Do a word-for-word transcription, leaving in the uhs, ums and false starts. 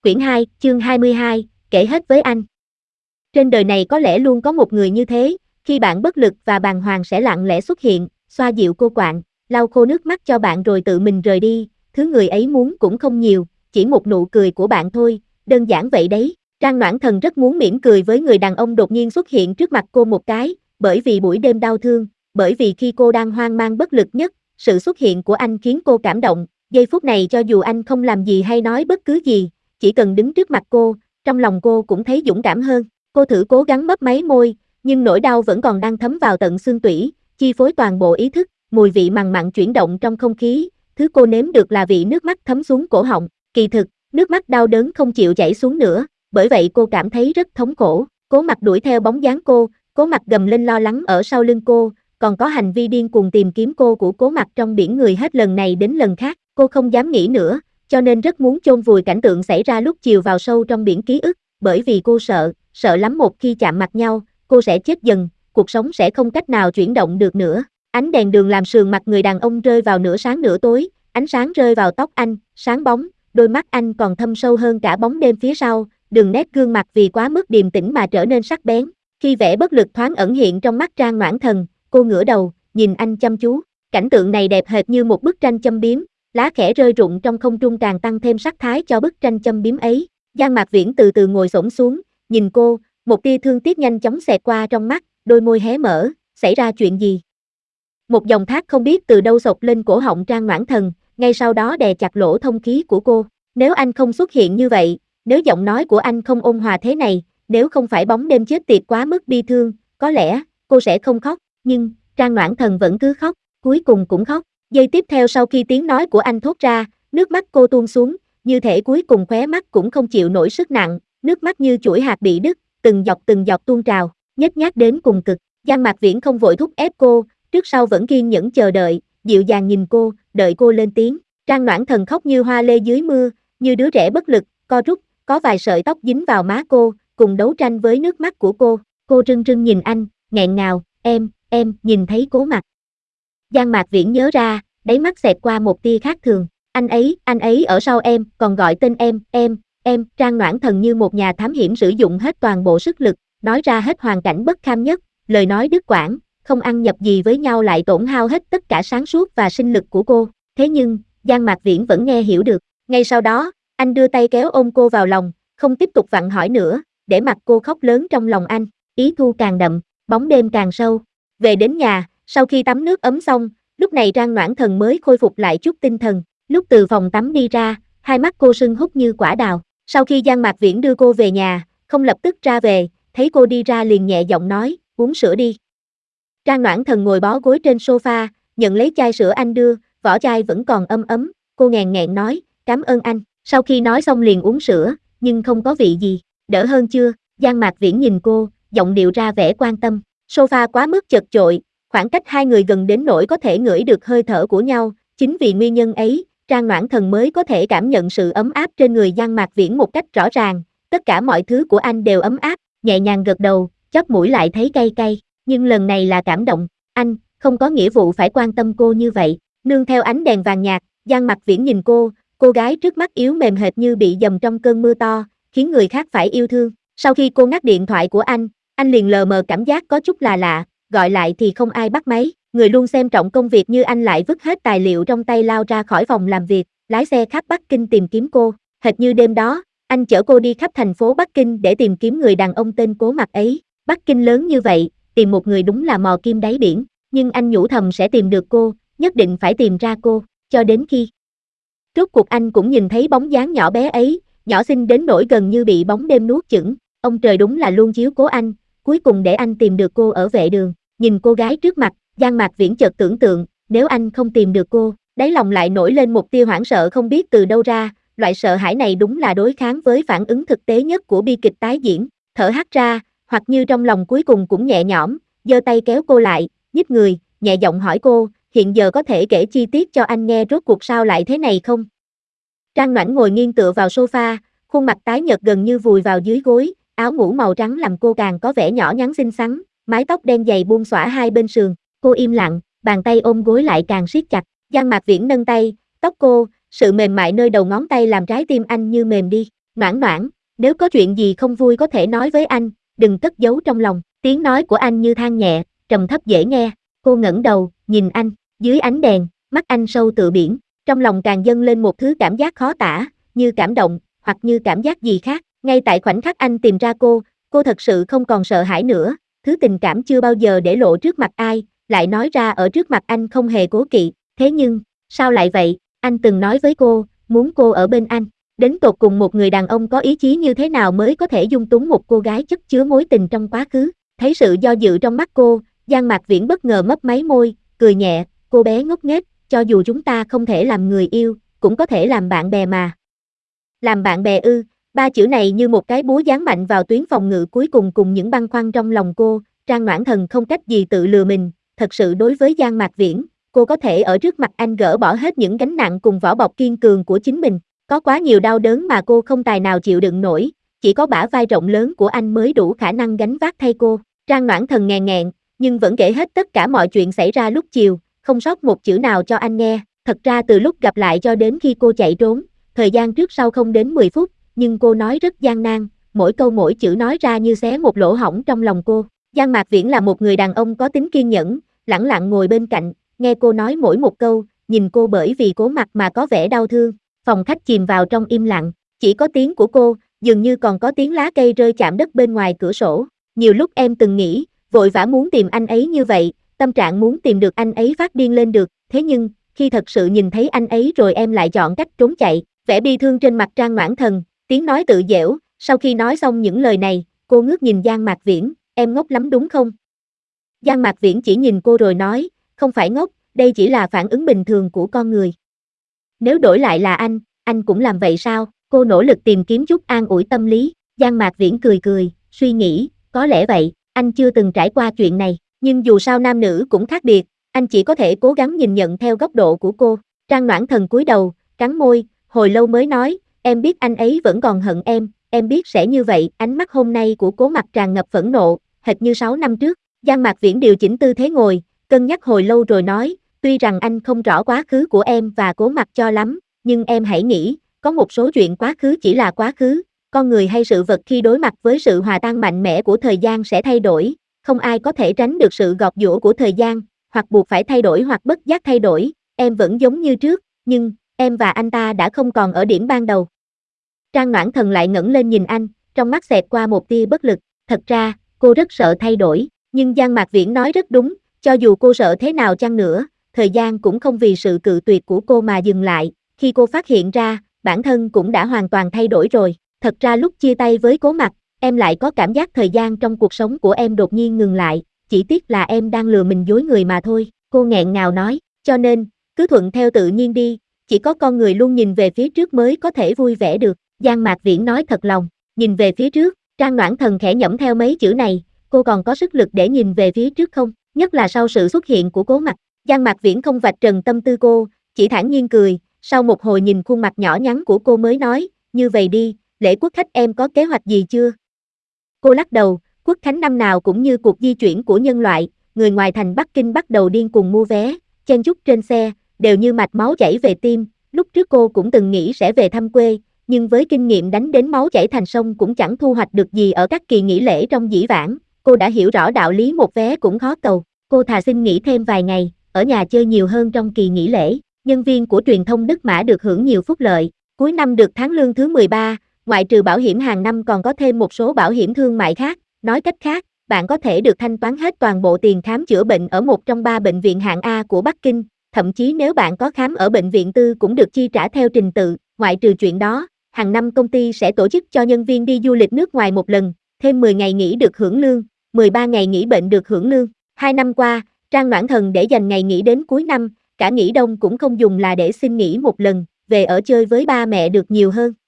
Quyển hai, chương hai mươi hai, kể hết với anh. Trên đời này có lẽ luôn có một người như thế, khi bạn bất lực và bàng hoàng sẽ lặng lẽ xuất hiện, xoa dịu cô quạnh, lau khô nước mắt cho bạn rồi tự mình rời đi, thứ người ấy muốn cũng không nhiều, chỉ một nụ cười của bạn thôi, đơn giản vậy đấy. Trang Noãn Thần rất muốn mỉm cười với người đàn ông đột nhiên xuất hiện trước mặt cô một cái, bởi vì buổi đêm đau thương, bởi vì khi cô đang hoang mang bất lực nhất, sự xuất hiện của anh khiến cô cảm động, giây phút này cho dù anh không làm gì hay nói bất cứ gì, chỉ cần đứng trước mặt cô, trong lòng cô cũng thấy dũng cảm hơn. Cô thử cố gắng mấp máy môi, nhưng nỗi đau vẫn còn đang thấm vào tận xương tủy, chi phối toàn bộ ý thức, mùi vị mằn mặn chuyển động trong không khí, thứ cô nếm được là vị nước mắt thấm xuống cổ họng. Kỳ thực, nước mắt đau đớn không chịu chảy xuống nữa, bởi vậy cô cảm thấy rất thống khổ. Cố Mặc đuổi theo bóng dáng cô, Cố Mặc gầm lên lo lắng ở sau lưng cô, còn có hành vi điên cuồng tìm kiếm cô của Cố Mặc trong biển người hết lần này đến lần khác. Cô không dám nghĩ nữa, cho nên rất muốn chôn vùi cảnh tượng xảy ra lúc chiều vào sâu trong biển ký ức, bởi vì cô sợ, sợ lắm một khi chạm mặt nhau, cô sẽ chết dần, cuộc sống sẽ không cách nào chuyển động được nữa. Ánh đèn đường làm sườn mặt người đàn ông rơi vào nửa sáng nửa tối, ánh sáng rơi vào tóc anh, sáng bóng, đôi mắt anh còn thâm sâu hơn cả bóng đêm phía sau, đường nét gương mặt vì quá mức điềm tĩnh mà trở nên sắc bén. Khi vẻ bất lực thoáng ẩn hiện trong mắt Trang Noãn Thần, cô ngửa đầu, nhìn anh chăm chú. Cảnh tượng này đẹp hệt như một bức tranh châm biếm, lá khẽ rơi rụng trong không trung càng tăng thêm sắc thái cho bức tranh châm biếm ấy. Giang Mạc Viễn từ từ ngồi xổm xuống, nhìn cô, một tia thương tiếc nhanh chóng xẹt qua trong mắt, đôi môi hé mở, xảy ra chuyện gì? Một dòng thác không biết từ đâu xộc lên cổ họng Trang Noãn Thần, ngay sau đó đè chặt lỗ thông khí của cô. Nếu anh không xuất hiện như vậy, nếu giọng nói của anh không ôn hòa thế này, nếu không phải bóng đêm chết tiệt quá mức bi thương, có lẽ cô sẽ không khóc, nhưng Trang Noãn Thần vẫn cứ khóc, cuối cùng cũng khóc. Giây tiếp theo sau khi tiếng nói của anh thốt ra, nước mắt cô tuôn xuống, như thể cuối cùng khóe mắt cũng không chịu nổi sức nặng, nước mắt như chuỗi hạt bị đứt, từng giọt từng giọt tuôn trào, nhếch nhác đến cùng cực. Giang Mạc Viễn không vội thúc ép cô, trước sau vẫn kiên nhẫn chờ đợi, dịu dàng nhìn cô, đợi cô lên tiếng. Trang Noãn Thần khóc như hoa lê dưới mưa, như đứa trẻ bất lực, co rút, có vài sợi tóc dính vào má cô, cùng đấu tranh với nước mắt của cô. Cô rưng rưng nhìn anh, nghẹn ngào, em, em, nhìn thấy Cố Mặc. Giang Mạc Viễn nhớ ra, đáy mắt xẹt qua một tia khác thường. Anh ấy, anh ấy ở sau em, còn gọi tên em, em, em. Trang Noãn Thần như một nhà thám hiểm sử dụng hết toàn bộ sức lực, nói ra hết hoàn cảnh bất kham nhất, lời nói đứt quãng, không ăn nhập gì với nhau lại tổn hao hết tất cả sáng suốt và sinh lực của cô. Thế nhưng, Giang Mạc Viễn vẫn nghe hiểu được. Ngay sau đó, anh đưa tay kéo ôm cô vào lòng, không tiếp tục vặn hỏi nữa, để mặc cô khóc lớn trong lòng anh. Ý thu càng đậm, bóng đêm càng sâu. Về đến nhà, sau khi tắm nước ấm xong, lúc này Trang Noãn Thần mới khôi phục lại chút tinh thần. Lúc từ phòng tắm đi ra, hai mắt cô sưng húp như quả đào. Sau khi Giang Mạc Viễn đưa cô về nhà, không lập tức ra về, thấy cô đi ra liền nhẹ giọng nói, uống sữa đi. Trang Noãn Thần ngồi bó gối trên sofa, nhận lấy chai sữa anh đưa, vỏ chai vẫn còn ấm ấm, cô nghẹn nghẹn nói, cảm ơn anh. Sau khi nói xong liền uống sữa, nhưng không có vị gì. Đỡ hơn chưa? Giang Mạc Viễn nhìn cô, giọng điệu ra vẻ quan tâm. Sofa quá mức chật chội, khoảng cách hai người gần đến nỗi có thể ngửi được hơi thở của nhau. Chính vì nguyên nhân ấy, Trang Noãn Thần mới có thể cảm nhận sự ấm áp trên người Giang Mạc Viễn một cách rõ ràng. Tất cả mọi thứ của anh đều ấm áp, nhẹ nhàng gật đầu, chóp mũi lại thấy cay cay. Nhưng lần này là cảm động. Anh không có nghĩa vụ phải quan tâm cô như vậy. Nương theo ánh đèn vàng nhạt, Giang Mạc Viễn nhìn cô, cô gái trước mắt yếu mềm hệt như bị dầm trong cơn mưa to, khiến người khác phải yêu thương. Sau khi cô ngắt điện thoại của anh, anh liền lờ mờ cảm giác có chút là lạ, gọi lại thì không ai bắt máy. Người luôn xem trọng công việc như anh lại vứt hết tài liệu trong tay lao ra khỏi phòng làm việc, lái xe khắp Bắc Kinh tìm kiếm cô. Hệt như đêm đó, anh chở cô đi khắp thành phố Bắc Kinh để tìm kiếm người đàn ông tên Cố Mặc ấy. Bắc Kinh lớn như vậy, tìm một người đúng là mò kim đáy biển, nhưng anh nhủ thầm sẽ tìm được cô, nhất định phải tìm ra cô, cho đến khi rốt cuộc anh cũng nhìn thấy bóng dáng nhỏ bé ấy, nhỏ xinh đến nỗi gần như bị bóng đêm nuốt chửng. Ông trời đúng là luôn chiếu cố anh, cuối cùng để anh tìm được cô ở vệ đường. Nhìn cô gái trước mặt, Giang Mạc Viễn chợt tưởng tượng, nếu anh không tìm được cô, đáy lòng lại nổi lên một tia hoảng sợ không biết từ đâu ra, loại sợ hãi này đúng là đối kháng với phản ứng thực tế nhất của bi kịch tái diễn. Thở hắt ra, hoặc như trong lòng cuối cùng cũng nhẹ nhõm, giơ tay kéo cô lại, nhích người, nhẹ giọng hỏi cô, hiện giờ có thể kể chi tiết cho anh nghe rốt cuộc sao lại thế này không? Trang Noãn ngồi nghiêng tựa vào sofa, khuôn mặt tái nhợt gần như vùi vào dưới gối, áo ngủ màu trắng làm cô càng có vẻ nhỏ nhắn xinh xắn, mái tóc đen dày buông xõa hai bên sườn. Cô im lặng, bàn tay ôm gối lại càng siết chặt. Giang Mạc Viễn nâng tay, tóc cô, sự mềm mại nơi đầu ngón tay làm trái tim anh như mềm đi. Noãn noãn, nếu có chuyện gì không vui có thể nói với anh, đừng cất giấu trong lòng. Tiếng nói của anh như than nhẹ, trầm thấp dễ nghe. Cô ngẩng đầu, nhìn anh, dưới ánh đèn, mắt anh sâu tựa biển. Trong lòng càng dâng lên một thứ cảm giác khó tả, như cảm động, hoặc như cảm giác gì khác. Ngay tại khoảnh khắc anh tìm ra cô, cô thật sự không còn sợ hãi nữa. Thứ tình cảm chưa bao giờ để lộ trước mặt ai, lại nói ra ở trước mặt anh không hề cố kỵ. Thế nhưng, sao lại vậy? Anh từng nói với cô, muốn cô ở bên anh. Đến tột cùng một người đàn ông có ý chí như thế nào mới có thể dung túng một cô gái chất chứa mối tình trong quá khứ. Thấy sự do dự trong mắt cô, Giang Mạc Viễn bất ngờ mấp máy môi, cười nhẹ, cô bé ngốc nghếch, cho dù chúng ta không thể làm người yêu, cũng có thể làm bạn bè mà. Làm bạn bè ư? Ba chữ này như một cái búa giáng mạnh vào tuyến phòng ngự cuối cùng cùng những băn khoăn trong lòng cô. Trang Noãn Thần không cách gì tự lừa mình, thật sự đối với Giang Mạc Viễn, cô có thể ở trước mặt anh gỡ bỏ hết những gánh nặng cùng vỏ bọc kiên cường của chính mình. Có quá nhiều đau đớn mà cô không tài nào chịu đựng nổi, chỉ có bả vai rộng lớn của anh mới đủ khả năng gánh vác thay cô. Trang Noãn Thần nghèn nghẹn, nhưng vẫn kể hết tất cả mọi chuyện xảy ra lúc chiều, không sót một chữ nào cho anh nghe. Thật ra từ lúc gặp lại cho đến khi cô chạy trốn, thời gian trước sau không đến mười phút, nhưng cô nói rất gian nan, mỗi câu mỗi chữ nói ra như xé một lỗ hổng trong lòng cô. Giang Mạc Viễn là một người đàn ông có tính kiên nhẫn, lẳng lặng ngồi bên cạnh, nghe cô nói mỗi một câu, nhìn cô bởi vì cố mặt mà có vẻ đau thương. Phòng khách chìm vào trong im lặng, chỉ có tiếng của cô, dường như còn có tiếng lá cây rơi chạm đất bên ngoài cửa sổ. Nhiều lúc em từng nghĩ, vội vã muốn tìm anh ấy như vậy, tâm trạng muốn tìm được anh ấy phát điên lên được, thế nhưng, khi thật sự nhìn thấy anh ấy rồi em lại chọn cách trốn chạy. Vẻ bi thương trên mặt Trang Noãn Thần, tiếng nói tự dễu, sau khi nói xong những lời này, cô ngước nhìn Giang Mạc Viễn, em ngốc lắm đúng không? Giang Mạc Viễn chỉ nhìn cô rồi nói, không phải ngốc, đây chỉ là phản ứng bình thường của con người. Nếu đổi lại là anh, anh cũng làm vậy sao? Cô nỗ lực tìm kiếm chút an ủi tâm lý. Giang Mạc Viễn cười cười, suy nghĩ, có lẽ vậy, anh chưa từng trải qua chuyện này, nhưng dù sao nam nữ cũng khác biệt, anh chỉ có thể cố gắng nhìn nhận theo góc độ của cô. Trang Noãn Thần cúi đầu, cắn môi, hồi lâu mới nói, em biết anh ấy vẫn còn hận em, em biết sẽ như vậy. Ánh mắt hôm nay của Cố Mặc tràn ngập phẫn nộ, hệt như sáu năm trước. Giang Mạc Viễn điều chỉnh tư thế ngồi, cân nhắc hồi lâu rồi nói, tuy rằng anh không rõ quá khứ của em và Cố Mặc cho lắm, nhưng em hãy nghĩ, có một số chuyện quá khứ chỉ là quá khứ, con người hay sự vật khi đối mặt với sự hòa tan mạnh mẽ của thời gian sẽ thay đổi, không ai có thể tránh được sự gọt giũa của thời gian, hoặc buộc phải thay đổi hoặc bất giác thay đổi, em vẫn giống như trước, nhưng, em và anh ta đã không còn ở điểm ban đầu. Trang Noãn Thần lại ngẩng lên nhìn anh, trong mắt xẹt qua một tia bất lực, thật ra, cô rất sợ thay đổi, nhưng Giang Mạc Viễn nói rất đúng, cho dù cô sợ thế nào chăng nữa, thời gian cũng không vì sự cự tuyệt của cô mà dừng lại, khi cô phát hiện ra, bản thân cũng đã hoàn toàn thay đổi rồi, thật ra lúc chia tay với Cố Mặc, em lại có cảm giác thời gian trong cuộc sống của em đột nhiên ngừng lại, chỉ tiếc là em đang lừa mình dối người mà thôi, cô nghẹn ngào nói, cho nên, cứ thuận theo tự nhiên đi, chỉ có con người luôn nhìn về phía trước mới có thể vui vẻ được. Giang Mạc Viễn nói thật lòng, nhìn về phía trước. Trang Noãn Thần khẽ nhẩm theo mấy chữ này, cô còn có sức lực để nhìn về phía trước không, nhất là sau sự xuất hiện của Cố Mặc. Giang Mạc Viễn không vạch trần tâm tư cô, chỉ thản nhiên cười, sau một hồi nhìn khuôn mặt nhỏ nhắn của cô mới nói, như vậy đi, lễ quốc khánh em có kế hoạch gì chưa? Cô lắc đầu, quốc khánh năm nào cũng như cuộc di chuyển của nhân loại, người ngoài thành Bắc Kinh bắt đầu điên cuồng mua vé, chen chúc trên xe, đều như mạch máu chảy về tim. Lúc trước cô cũng từng nghĩ sẽ về thăm quê, nhưng với kinh nghiệm đánh đến máu chảy thành sông cũng chẳng thu hoạch được gì ở các kỳ nghỉ lễ trong dĩ vãng. Cô đã hiểu rõ đạo lý một vé cũng khó cầu, cô thà xin nghỉ thêm vài ngày, ở nhà chơi nhiều hơn trong kỳ nghỉ lễ. Nhân viên của truyền thông Đức Mã được hưởng nhiều phúc lợi, cuối năm được tháng lương thứ mười ba, ngoại trừ bảo hiểm hàng năm còn có thêm một số bảo hiểm thương mại khác, nói cách khác, bạn có thể được thanh toán hết toàn bộ tiền khám chữa bệnh ở một trong ba bệnh viện hạng A của Bắc Kinh, thậm chí nếu bạn có khám ở bệnh viện tư cũng được chi trả theo trình tự. Ngoại trừ chuyện đó, hàng năm công ty sẽ tổ chức cho nhân viên đi du lịch nước ngoài một lần, thêm mười ngày nghỉ được hưởng lương, mười ba ngày nghỉ bệnh được hưởng lương. Hai năm qua, Trang Noãn Thần để dành ngày nghỉ đến cuối năm, cả nghỉ đông cũng không dùng là để xin nghỉ một lần, về ở chơi với ba mẹ được nhiều hơn.